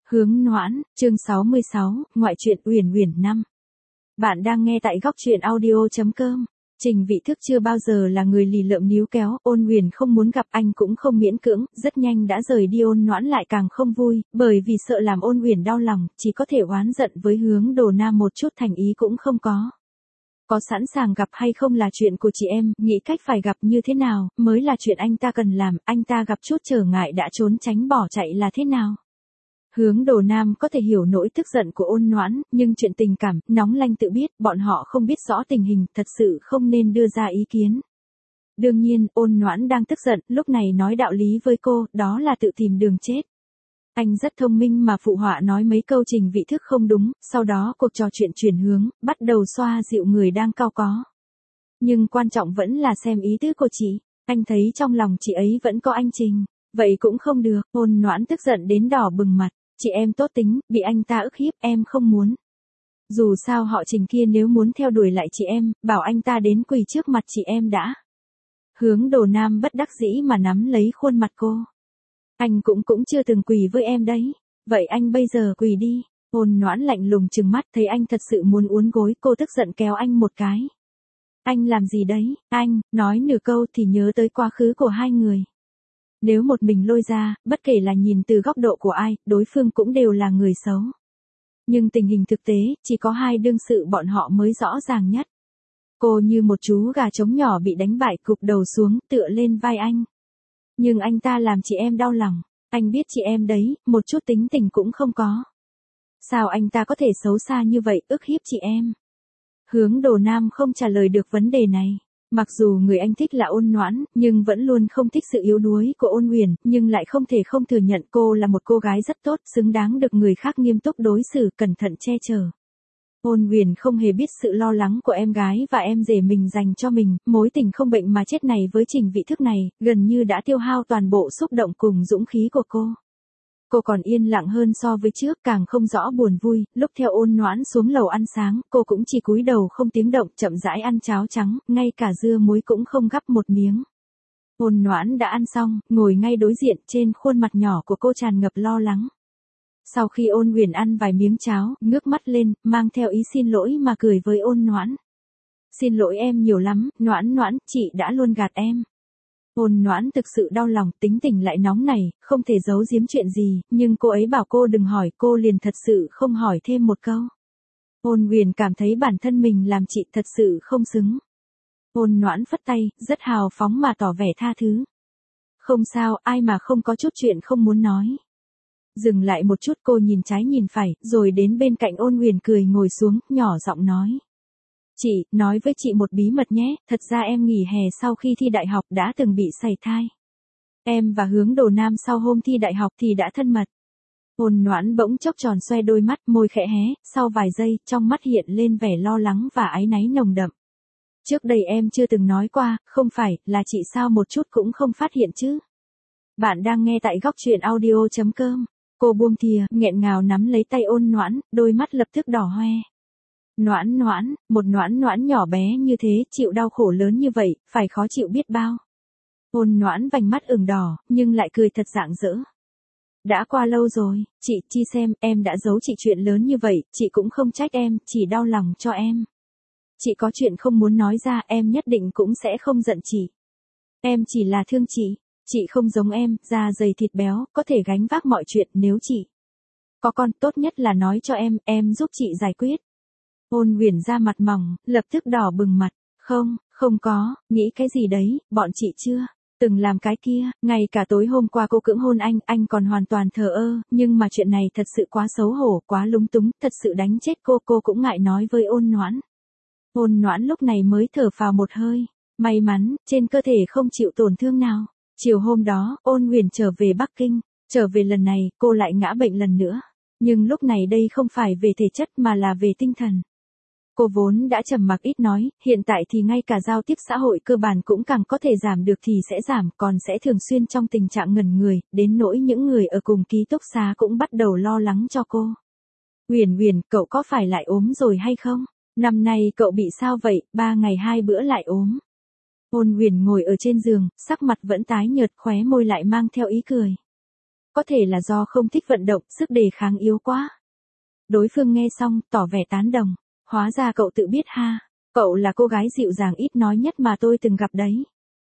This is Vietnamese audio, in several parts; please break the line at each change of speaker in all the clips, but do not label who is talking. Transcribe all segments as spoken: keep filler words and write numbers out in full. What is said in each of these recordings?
Hướng Noãn, chương sáu mươi sáu, ngoại truyện Uyển Uyển năm. Bạn đang nghe tại góc truyện audio chấm com. Trình Vị Thức chưa bao giờ là người lì lợm níu kéo, Ôn Uyển không muốn gặp anh cũng không miễn cưỡng, rất nhanh đã rời đi. Ôn Noãn lại càng không vui, bởi vì sợ làm Ôn Uyển đau lòng, chỉ có thể oán giận với Hướng Đồ Nam, một chút thành ý cũng không có. Có sẵn sàng gặp hay không là chuyện của chị em, nghĩ cách phải gặp như thế nào, mới là chuyện anh ta cần làm, anh ta gặp chút trở ngại đã trốn tránh bỏ chạy là thế nào. Hướng Đồ Nam có thể hiểu nỗi tức giận của Ôn Noãn, nhưng chuyện tình cảm, nóng lanh tự biết, bọn họ không biết rõ tình hình, thật sự không nên đưa ra ý kiến. Đương nhiên, Ôn Noãn đang tức giận, lúc này nói đạo lý với cô, đó là tự tìm đường chết. Anh rất thông minh mà phụ họa nói mấy câu Trình Vị Thức không đúng, sau đó cuộc trò chuyện chuyển hướng, bắt đầu xoa dịu người đang cau có. Nhưng quan trọng vẫn là xem ý tứ của chị, anh thấy trong lòng chị ấy vẫn có anh Trình, vậy cũng không được. Ôn Noãn tức giận đến đỏ bừng mặt. Chị em tốt tính, bị anh ta ức hiếp, em không muốn. Dù sao họ Trình kia nếu muốn theo đuổi lại chị em, bảo anh ta đến quỳ trước mặt chị em đã. Hướng Đồ Nam bất đắc dĩ mà nắm lấy khuôn mặt cô. Anh cũng cũng chưa từng quỳ với em đấy. Vậy anh bây giờ quỳ đi. Ôn Noãn lạnh lùng trừng mắt, thấy anh thật sự muốn uốn gối, cô tức giận kéo anh một cái. Anh làm gì đấy, anh, nói nửa câu thì nhớ tới quá khứ của hai người. Nếu một mình lôi ra, bất kể là nhìn từ góc độ của ai, đối phương cũng đều là người xấu. Nhưng tình hình thực tế, chỉ có hai đương sự bọn họ mới rõ ràng nhất. Cô như một chú gà trống nhỏ bị đánh bại, cụp đầu xuống, tựa lên vai anh. Nhưng anh ta làm chị em đau lòng, anh biết chị em đấy, một chút tính tình cũng không có. Sao anh ta có thể xấu xa như vậy, ức hiếp chị em? Hướng Đồ Nam không trả lời được vấn đề này. Mặc dù người anh thích là Ôn Noãn, nhưng vẫn luôn không thích sự yếu đuối của Ôn Uyển, nhưng lại không thể không thừa nhận cô là một cô gái rất tốt, xứng đáng được người khác nghiêm túc đối xử, cẩn thận che chở. Ôn Uyển không hề biết sự lo lắng của em gái và em rể mình dành cho mình, mối tình không bệnh mà chết này với Trình Vị Thức này, gần như đã tiêu hao toàn bộ xúc động cùng dũng khí của cô. Cô còn yên lặng hơn so với trước, càng không rõ buồn vui, lúc theo Ôn Noãn xuống lầu ăn sáng, cô cũng chỉ cúi đầu không tiếng động, chậm rãi ăn cháo trắng, ngay cả dưa muối cũng không gắp một miếng. Ôn Noãn đã ăn xong, ngồi ngay đối diện, trên khuôn mặt nhỏ của cô tràn ngập lo lắng. Sau khi Ôn Uyển ăn vài miếng cháo, ngước mắt lên, mang theo ý xin lỗi mà cười với Ôn Noãn. Xin lỗi em nhiều lắm, Noãn Noãn, chị đã luôn gạt em. Ôn Noãn thực sự đau lòng, tính tình lại nóng này, không thể giấu giếm chuyện gì, nhưng cô ấy bảo cô đừng hỏi, cô liền thật sự không hỏi thêm một câu. Ôn Uyển cảm thấy bản thân mình làm chị thật sự không xứng. Ôn Noãn phất tay, rất hào phóng mà tỏ vẻ tha thứ. Không sao, ai mà không có chút chuyện không muốn nói. Dừng lại một chút, cô nhìn trái nhìn phải, rồi đến bên cạnh Ôn Uyển cười ngồi xuống, nhỏ giọng nói. Chị, nói với chị một bí mật nhé, thật ra em nghỉ hè sau khi thi đại học đã từng bị sảy thai. Em và Hướng Đồ Nam sau hôm thi đại học thì đã thân mật. Ôn Noãn bỗng chốc tròn xoe đôi mắt, môi khẽ hé, sau vài giây, trong mắt hiện lên vẻ lo lắng và áy náy nồng đậm. Trước đây em chưa từng nói qua, không phải, là chị sao một chút cũng không phát hiện chứ. Bạn đang nghe tại góc truyện audio chấm com. Cô buông thìa, nghẹn ngào nắm lấy tay Ôn Noãn, đôi mắt lập tức đỏ hoe. Noãn Noãn, một Noãn Noãn nhỏ bé như thế, chịu đau khổ lớn như vậy, phải khó chịu biết bao. Ôn Noãn vành mắt ửng đỏ, nhưng lại cười thật rạng rỡ. Đã qua lâu rồi, chị, chi xem, em đã giấu chị chuyện lớn như vậy, chị cũng không trách em, chỉ đau lòng cho em. Chị có chuyện không muốn nói ra, em nhất định cũng sẽ không giận chị. Em chỉ là thương chị, chị không giống em, da dày thịt béo, có thể gánh vác mọi chuyện, nếu chị có con, tốt nhất là nói cho em, em giúp chị giải quyết. Ôn Uyển ra mặt mỏng, lập tức đỏ bừng mặt. Không, không có, nghĩ cái gì đấy, bọn chị chưa từng làm cái kia, ngay cả tối hôm qua cô cưỡng hôn anh, anh còn hoàn toàn thờ ơ, nhưng mà chuyện này thật sự quá xấu hổ, quá lúng túng, thật sự đánh chết cô, cô cũng ngại nói với Ôn Noãn. Ôn Noãn lúc này mới thở phào một hơi, may mắn, trên cơ thể không chịu tổn thương nào. Chiều hôm đó, Ôn Uyển trở về Bắc Kinh, trở về lần này, cô lại ngã bệnh lần nữa. Nhưng lúc này đây không phải về thể chất mà là về tinh thần. Cô vốn đã trầm mặc ít nói, hiện tại thì ngay cả giao tiếp xã hội cơ bản cũng càng có thể giảm được thì sẽ giảm, còn sẽ thường xuyên trong tình trạng ngẩn người, đến nỗi những người ở cùng ký túc xá cũng bắt đầu lo lắng cho cô. Uyển Uyển, cậu có phải lại ốm rồi hay không? Năm nay cậu bị sao vậy, ba ngày hai bữa lại ốm. Ôn Uyển ngồi ở trên giường, sắc mặt vẫn tái nhợt, khóe môi lại mang theo ý cười. có thể là do không thích vận động, sức đề kháng yếu quá. Đối phương nghe xong, tỏ vẻ tán đồng. Hóa ra cậu tự biết ha. Cậu là cô gái dịu dàng ít nói nhất mà tôi từng gặp đấy.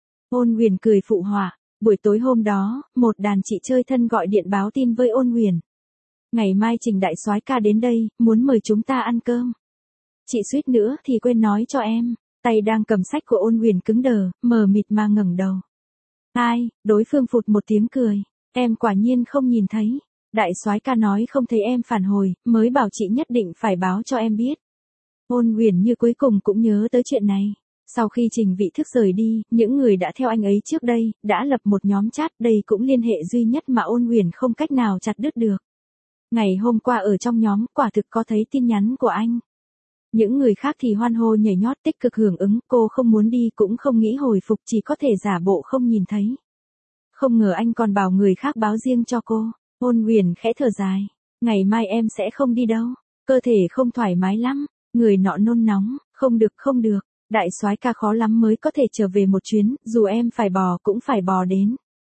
Ôn Huyền cười phụ họa. Buổi tối hôm đó, một đàn chị chơi thân gọi điện báo tin với Ôn Huyền. Ngày mai Trình đại soái ca đến đây, muốn mời chúng ta ăn cơm. Chị suýt nữa thì quên nói cho em. Tay đang cầm sách của Ôn Huyền cứng đờ, mờ mịt mà ngẩng đầu. Ai? Đối phương phụt một tiếng cười. Em quả nhiên không nhìn thấy. Đại soái ca nói không thấy em phản hồi, mới bảo chị nhất định phải báo cho em biết. Ôn Huyền như cuối cùng cũng nhớ tới chuyện này. Sau khi Trình Vị Thức rời đi, những người đã theo anh ấy trước đây, đã lập một nhóm chat, đây cũng liên hệ duy nhất mà Ôn Huyền không cách nào chặt đứt được. Ngày hôm qua ở trong nhóm, quả thực có thấy tin nhắn của anh. Những người khác thì hoan hô nhảy nhót tích cực hưởng ứng, cô không muốn đi cũng không nghĩ hồi phục, chỉ có thể giả bộ không nhìn thấy. Không ngờ anh còn bảo người khác báo riêng cho cô. Ôn Huyền khẽ thở dài. Ngày mai em sẽ không đi đâu. Cơ thể không thoải mái lắm. Người nọ nôn nóng. Không được không được. Đại soái ca khó lắm mới có thể trở về một chuyến. Dù em phải bò cũng phải bò đến.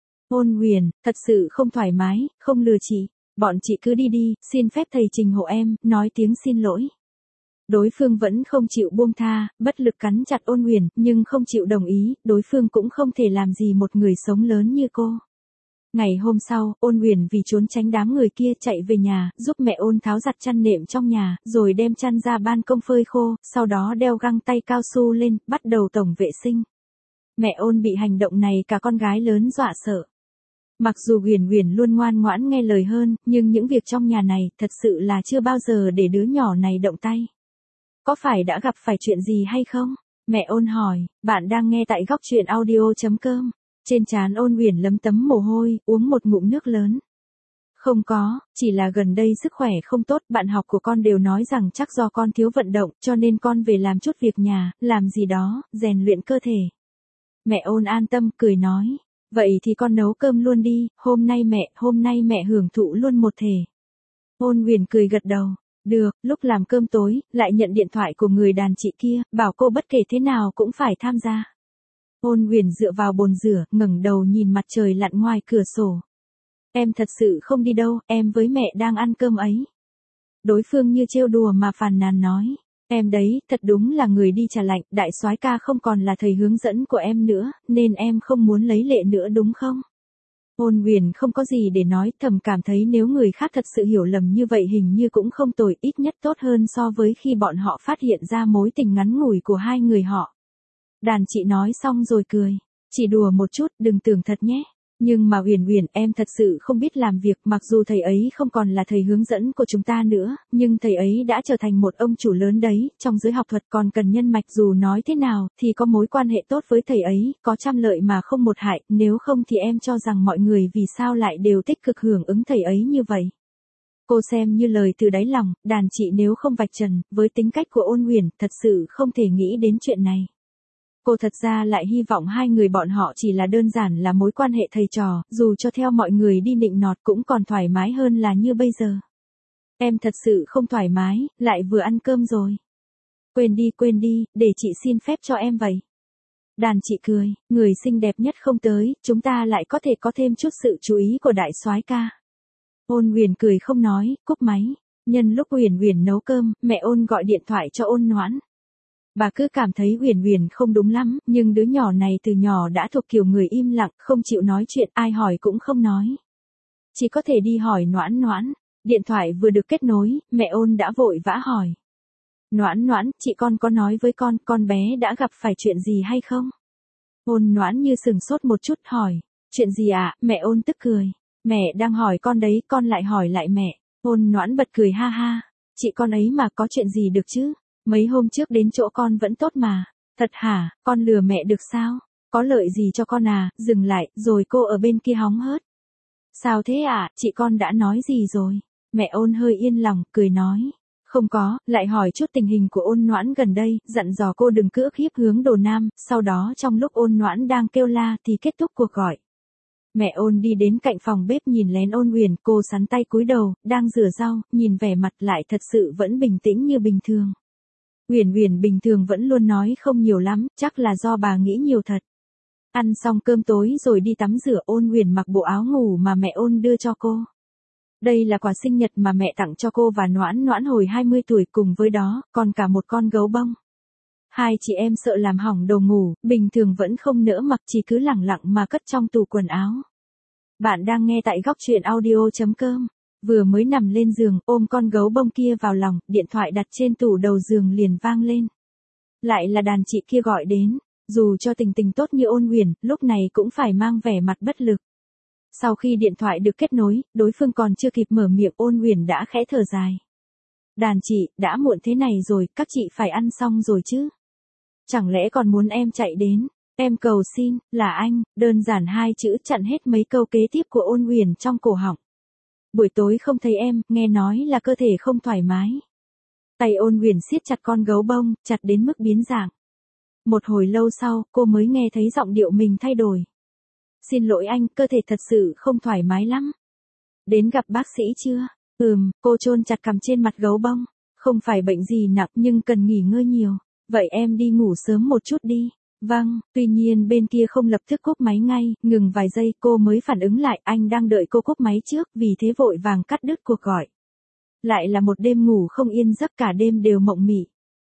Ôn Huyền, thật sự không thoải mái. Không lừa chị. Bọn chị cứ đi đi. Xin phép thầy Trình hộ em. Nói tiếng xin lỗi. Đối phương vẫn không chịu buông tha, bất lực cắn chặt Ôn Huyền, nhưng không chịu đồng ý, đối phương cũng không thể làm gì một người sống lớn như cô. Ngày hôm sau, Ôn Huyền vì trốn tránh đám người kia chạy về nhà, giúp mẹ Ôn tháo giặt chăn nệm trong nhà, rồi đem chăn ra ban công phơi khô, sau đó đeo găng tay cao su lên, bắt đầu tổng vệ sinh. Mẹ Ôn bị hành động này cả con gái lớn dọa sợ. Mặc dù Huyền Huyền luôn ngoan ngoãn nghe lời hơn, nhưng những việc trong nhà này thật sự là chưa bao giờ để đứa nhỏ này động tay. Có phải đã gặp phải chuyện gì hay không? Mẹ Ôn hỏi. Bạn đang nghe tại góc truyện audio chấm com. Trên trán Ôn Huyền lấm tấm mồ hôi, uống một ngụm nước lớn. Không có, chỉ là gần đây sức khỏe không tốt, bạn học của con đều nói rằng chắc do con thiếu vận động, cho nên con về làm chút việc nhà, làm gì đó, rèn luyện cơ thể. Mẹ Ôn an tâm, cười nói. Vậy thì con nấu cơm luôn đi, hôm nay mẹ, hôm nay mẹ hưởng thụ luôn một thể. Ôn Huyền cười gật đầu. Được, lúc làm cơm tối, lại nhận điện thoại của người đàn chị kia, bảo cô bất kể thế nào cũng phải tham gia. Ôn Huyền dựa vào bồn rửa, ngẩng đầu nhìn mặt trời lặn ngoài cửa sổ. Em thật sự không đi đâu, em với mẹ đang ăn cơm ấy. Đối phương như trêu đùa mà phàn nàn nói. Em đấy, thật đúng là người đi trà lạnh, đại soái ca không còn là thầy hướng dẫn của em nữa, nên em không muốn lấy lệ nữa đúng không? Ôn Huyền không có gì để nói, thầm cảm thấy nếu người khác thật sự hiểu lầm như vậy hình như cũng không tồi, ít nhất tốt hơn so với khi bọn họ phát hiện ra mối tình ngắn ngủi của hai người họ. Đàn chị nói xong rồi cười. Chỉ đùa một chút, đừng tưởng thật nhé. Nhưng mà Huyền Huyền, em thật sự không biết làm việc, mặc dù thầy ấy không còn là thầy hướng dẫn của chúng ta nữa, nhưng thầy ấy đã trở thành một ông chủ lớn đấy, trong giới học thuật còn cần nhân mạch, dù nói thế nào, thì có mối quan hệ tốt với thầy ấy, có trăm lợi mà không một hại, nếu không thì em cho rằng mọi người vì sao lại đều tích cực hưởng ứng thầy ấy như vậy. Cô xem như lời từ đáy lòng, đàn chị nếu không vạch trần, với tính cách của Ôn Huyền, thật sự không thể nghĩ đến chuyện này. Cô thật ra lại hy vọng hai người bọn họ chỉ là đơn giản là mối quan hệ thầy trò, dù cho theo mọi người đi nịnh nọt cũng còn thoải mái hơn là như bây giờ. Em thật sự không thoải mái, lại vừa ăn cơm rồi. Quên đi quên đi, để chị xin phép cho em vậy. Đàn chị cười, người xinh đẹp nhất không tới, chúng ta lại có thể có thêm chút sự chú ý của đại soái ca. Ôn Huyền cười không nói, cúp máy. Nhân lúc Huyền Huyền nấu cơm, mẹ Ôn gọi điện thoại cho Ôn Noãn. Bà cứ cảm thấy Huyền Huyền không đúng lắm, nhưng đứa nhỏ này từ nhỏ đã thuộc kiểu người im lặng, không chịu nói chuyện, ai hỏi cũng không nói. Chỉ có thể đi hỏi Noãn Noãn. Điện thoại vừa được kết nối, mẹ Ôn đã vội vã hỏi. Noãn Noãn, chị con có nói với con, con bé đã gặp phải chuyện gì hay không? Ôn Noãn như sừng sốt một chút hỏi. Chuyện gì ạ? À? Mẹ Ôn tức cười. Mẹ đang hỏi con đấy, con lại hỏi lại mẹ. Ôn Noãn bật cười ha ha. Chị con ấy mà có chuyện gì được chứ? Mấy hôm trước đến chỗ con vẫn tốt mà. Thật hả, con lừa mẹ được sao? Có lợi gì cho con à? Dừng lại, rồi cô ở bên kia hóng hớt. Sao thế ạ, à? Chị con đã nói gì rồi? Mẹ Ôn hơi yên lòng, cười nói. Không có, lại hỏi chút tình hình của Ôn Noãn gần đây, dặn dò cô đừng cứ ức hiếp hướng Đồ Nam, sau đó trong lúc Ôn Noãn đang kêu la thì kết thúc cuộc gọi. Mẹ Ôn đi đến cạnh phòng bếp nhìn lén Ôn Huyền, cô sắn tay cúi đầu, đang rửa rau, nhìn vẻ mặt lại thật sự vẫn bình tĩnh như bình thường. Huyền Huyền bình thường vẫn luôn nói không nhiều lắm, chắc là do bà nghĩ nhiều thật. Ăn xong cơm tối rồi đi tắm rửa, Ôn Huyền mặc bộ áo ngủ mà mẹ Ôn đưa cho cô. Đây là quà sinh nhật mà mẹ tặng cho cô và Noãn Noãn hồi hai mươi tuổi, cùng với đó, còn cả một con gấu bông. Hai chị em sợ làm hỏng đồ ngủ, bình thường vẫn không nỡ mặc, chỉ cứ lẳng lặng mà cất trong tủ quần áo. Bạn đang nghe tại góc truyện audio chấm com. Vừa mới nằm lên giường, ôm con gấu bông kia vào lòng, điện thoại đặt trên tủ đầu giường liền vang lên. Lại là đàn chị kia gọi đến, dù cho tình tình tốt như Ôn Huyền, lúc này cũng phải mang vẻ mặt bất lực. Sau khi điện thoại được kết nối, đối phương còn chưa kịp mở miệng, Ôn Huyền đã khẽ thở dài. Đàn chị, đã muộn thế này rồi, các chị phải ăn xong rồi chứ. Chẳng lẽ còn muốn em chạy đến, em cầu xin, là anh, đơn giản hai chữ chặn hết mấy câu kế tiếp của Ôn Huyền trong cổ họng. Buổi tối không thấy em, nghe nói là cơ thể không thoải mái. Tay Ôn Huyền siết chặt con gấu bông, chặt đến mức biến dạng. Một hồi lâu sau, cô mới nghe thấy giọng điệu mình thay đổi. Xin lỗi anh, cơ thể thật sự không thoải mái lắm. Đến gặp bác sĩ chưa? Ừm, cô chôn chặt cằm trên mặt gấu bông. Không phải bệnh gì nặng nhưng cần nghỉ ngơi nhiều. Vậy em đi ngủ sớm một chút đi. Vâng, tuy nhiên bên kia không lập tức cúp máy ngay, ngừng vài giây cô mới phản ứng lại, anh đang đợi cô cúp máy trước, vì thế vội vàng cắt đứt cuộc gọi. Lại là một đêm ngủ không yên giấc, cả đêm đều mộng mị.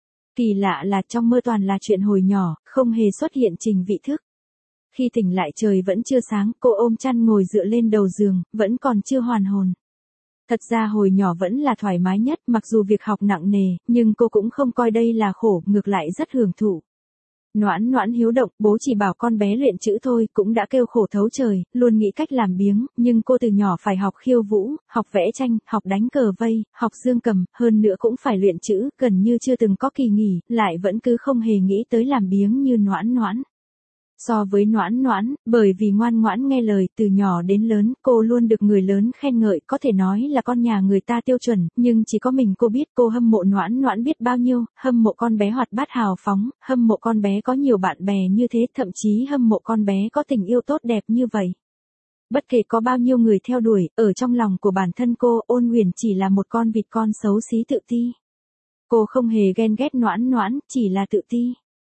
Kỳ lạ là trong mơ toàn là chuyện hồi nhỏ, không hề xuất hiện Trình Vị Thức. Khi tỉnh lại trời vẫn chưa sáng, cô ôm chăn ngồi dựa lên đầu giường, vẫn còn chưa hoàn hồn. Thật ra hồi nhỏ vẫn là thoải mái nhất, mặc dù việc học nặng nề, nhưng cô cũng không coi đây là khổ, ngược lại rất hưởng thụ. Noãn Noãn hiếu động, bố chỉ bảo con bé luyện chữ thôi, cũng đã kêu khổ thấu trời, luôn nghĩ cách làm biếng, nhưng cô từ nhỏ phải học khiêu vũ, học vẽ tranh, học đánh cờ vây, học dương cầm, hơn nữa cũng phải luyện chữ, gần như chưa từng có kỳ nghỉ, lại vẫn cứ không hề nghĩ tới làm biếng như Noãn Noãn. So với Noãn Noãn, bởi vì ngoan ngoãn nghe lời, từ nhỏ đến lớn, cô luôn được người lớn khen ngợi, có thể nói là con nhà người ta tiêu chuẩn, nhưng chỉ có mình cô biết cô hâm mộ Noãn Noãn biết bao nhiêu, hâm mộ con bé hoạt bát hào phóng, hâm mộ con bé có nhiều bạn bè như thế, thậm chí hâm mộ con bé có tình yêu tốt đẹp như vậy. Bất kể có bao nhiêu người theo đuổi, ở trong lòng của bản thân cô, Ôn Huyền chỉ là một con vịt con xấu xí tự ti. Cô không hề ghen ghét Noãn Noãn, chỉ là tự ti.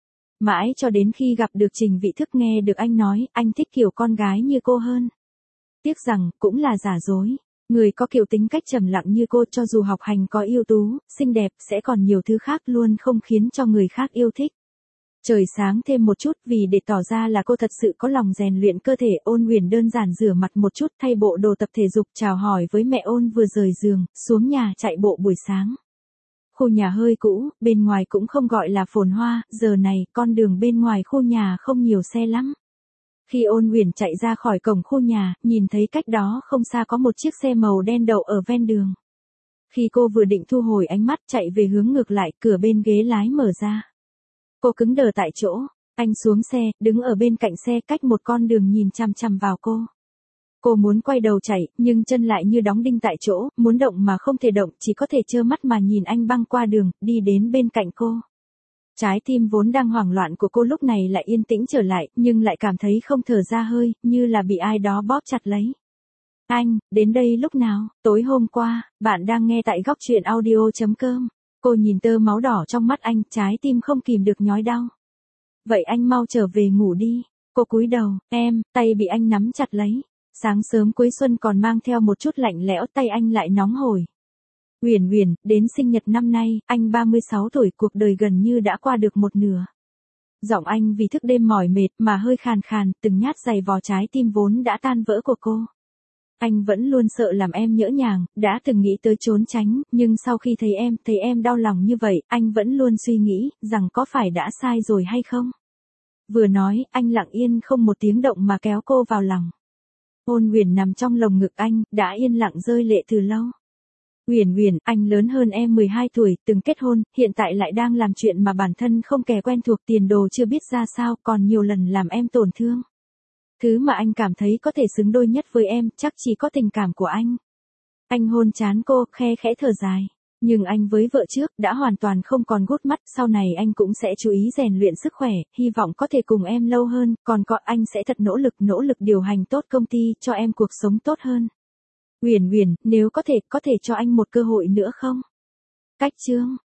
Mãi cho đến khi gặp được Trình Vị Thức, nghe được anh nói, anh thích kiểu con gái như cô hơn. Tiếc rằng, cũng là giả dối. Người có kiểu tính cách trầm lặng như cô, cho dù học hành có ưu tú, xinh đẹp, sẽ còn nhiều thứ khác luôn không khiến cho người khác yêu thích. Trời sáng thêm một chút, vì để tỏ ra là cô thật sự có lòng rèn luyện cơ thể, Ôn Huyền đơn giản rửa mặt một chút, thay bộ đồ tập thể dục, chào hỏi với mẹ Ôn vừa rời giường, xuống nhà chạy bộ buổi sáng. Khu nhà hơi cũ, bên ngoài cũng không gọi là phồn hoa, giờ này, con đường bên ngoài khu nhà không nhiều xe lắm. Khi Ôn Huyền chạy ra khỏi cổng khu nhà, nhìn thấy cách đó không xa có một chiếc xe màu đen đậu ở ven đường. Khi cô vừa định thu hồi ánh mắt chạy về hướng ngược lại, cửa bên ghế lái mở ra. Cô cứng đờ tại chỗ, anh xuống xe, đứng ở bên cạnh xe cách một con đường nhìn chằm chằm vào cô. Cô muốn quay đầu chạy, nhưng chân lại như đóng đinh tại chỗ, muốn động mà không thể động, chỉ có thể trơ mắt mà nhìn anh băng qua đường, đi đến bên cạnh cô. Trái tim vốn đang hoảng loạn của cô lúc này lại yên tĩnh trở lại, nhưng lại cảm thấy không thở ra hơi, như là bị ai đó bóp chặt lấy. Anh, đến đây lúc nào? Tối hôm qua, bạn đang nghe tại góc truyện audio chấm com. Cô nhìn tơ máu đỏ trong mắt anh, trái tim không kìm được nhói đau. Vậy anh mau trở về ngủ đi. Cô cúi đầu, em, tay bị anh nắm chặt lấy. Sáng sớm cuối xuân còn mang theo một chút lạnh lẽo, tay anh lại nóng hổi. Huyền Huyền, đến sinh nhật năm nay, anh ba mươi sáu tuổi, cuộc đời gần như đã qua được một nửa. Giọng anh vì thức đêm mỏi mệt mà hơi khàn khàn, từng nhát giày vò trái tim vốn đã tan vỡ của cô. Anh vẫn luôn sợ làm em nhỡ nhàng, đã từng nghĩ tới trốn tránh, nhưng sau khi thấy em, thấy em đau lòng như vậy, anh vẫn luôn suy nghĩ, rằng có phải đã sai rồi hay không. Vừa nói, anh lặng yên không một tiếng động mà kéo cô vào lòng. Ôn Huyền nằm trong lồng ngực anh, đã yên lặng rơi lệ từ lâu. Huyền Huyền, anh lớn hơn em mười hai tuổi, từng kết hôn, hiện tại lại đang làm chuyện mà bản thân không kè quen thuộc, tiền đồ chưa biết ra sao, còn nhiều lần làm em tổn thương. Thứ mà anh cảm thấy có thể xứng đôi nhất với em, chắc chỉ có tình cảm của anh. Anh hôn trán cô, khe khẽ thở dài. Nhưng anh với vợ trước, đã hoàn toàn không còn gút mắt, sau này anh cũng sẽ chú ý rèn luyện sức khỏe, hy vọng có thể cùng em lâu hơn, còn có anh sẽ thật nỗ lực, nỗ lực điều hành tốt công ty, cho em cuộc sống tốt hơn. Huyền Huyền, nếu có thể, có thể cho anh một cơ hội nữa không? Cách chương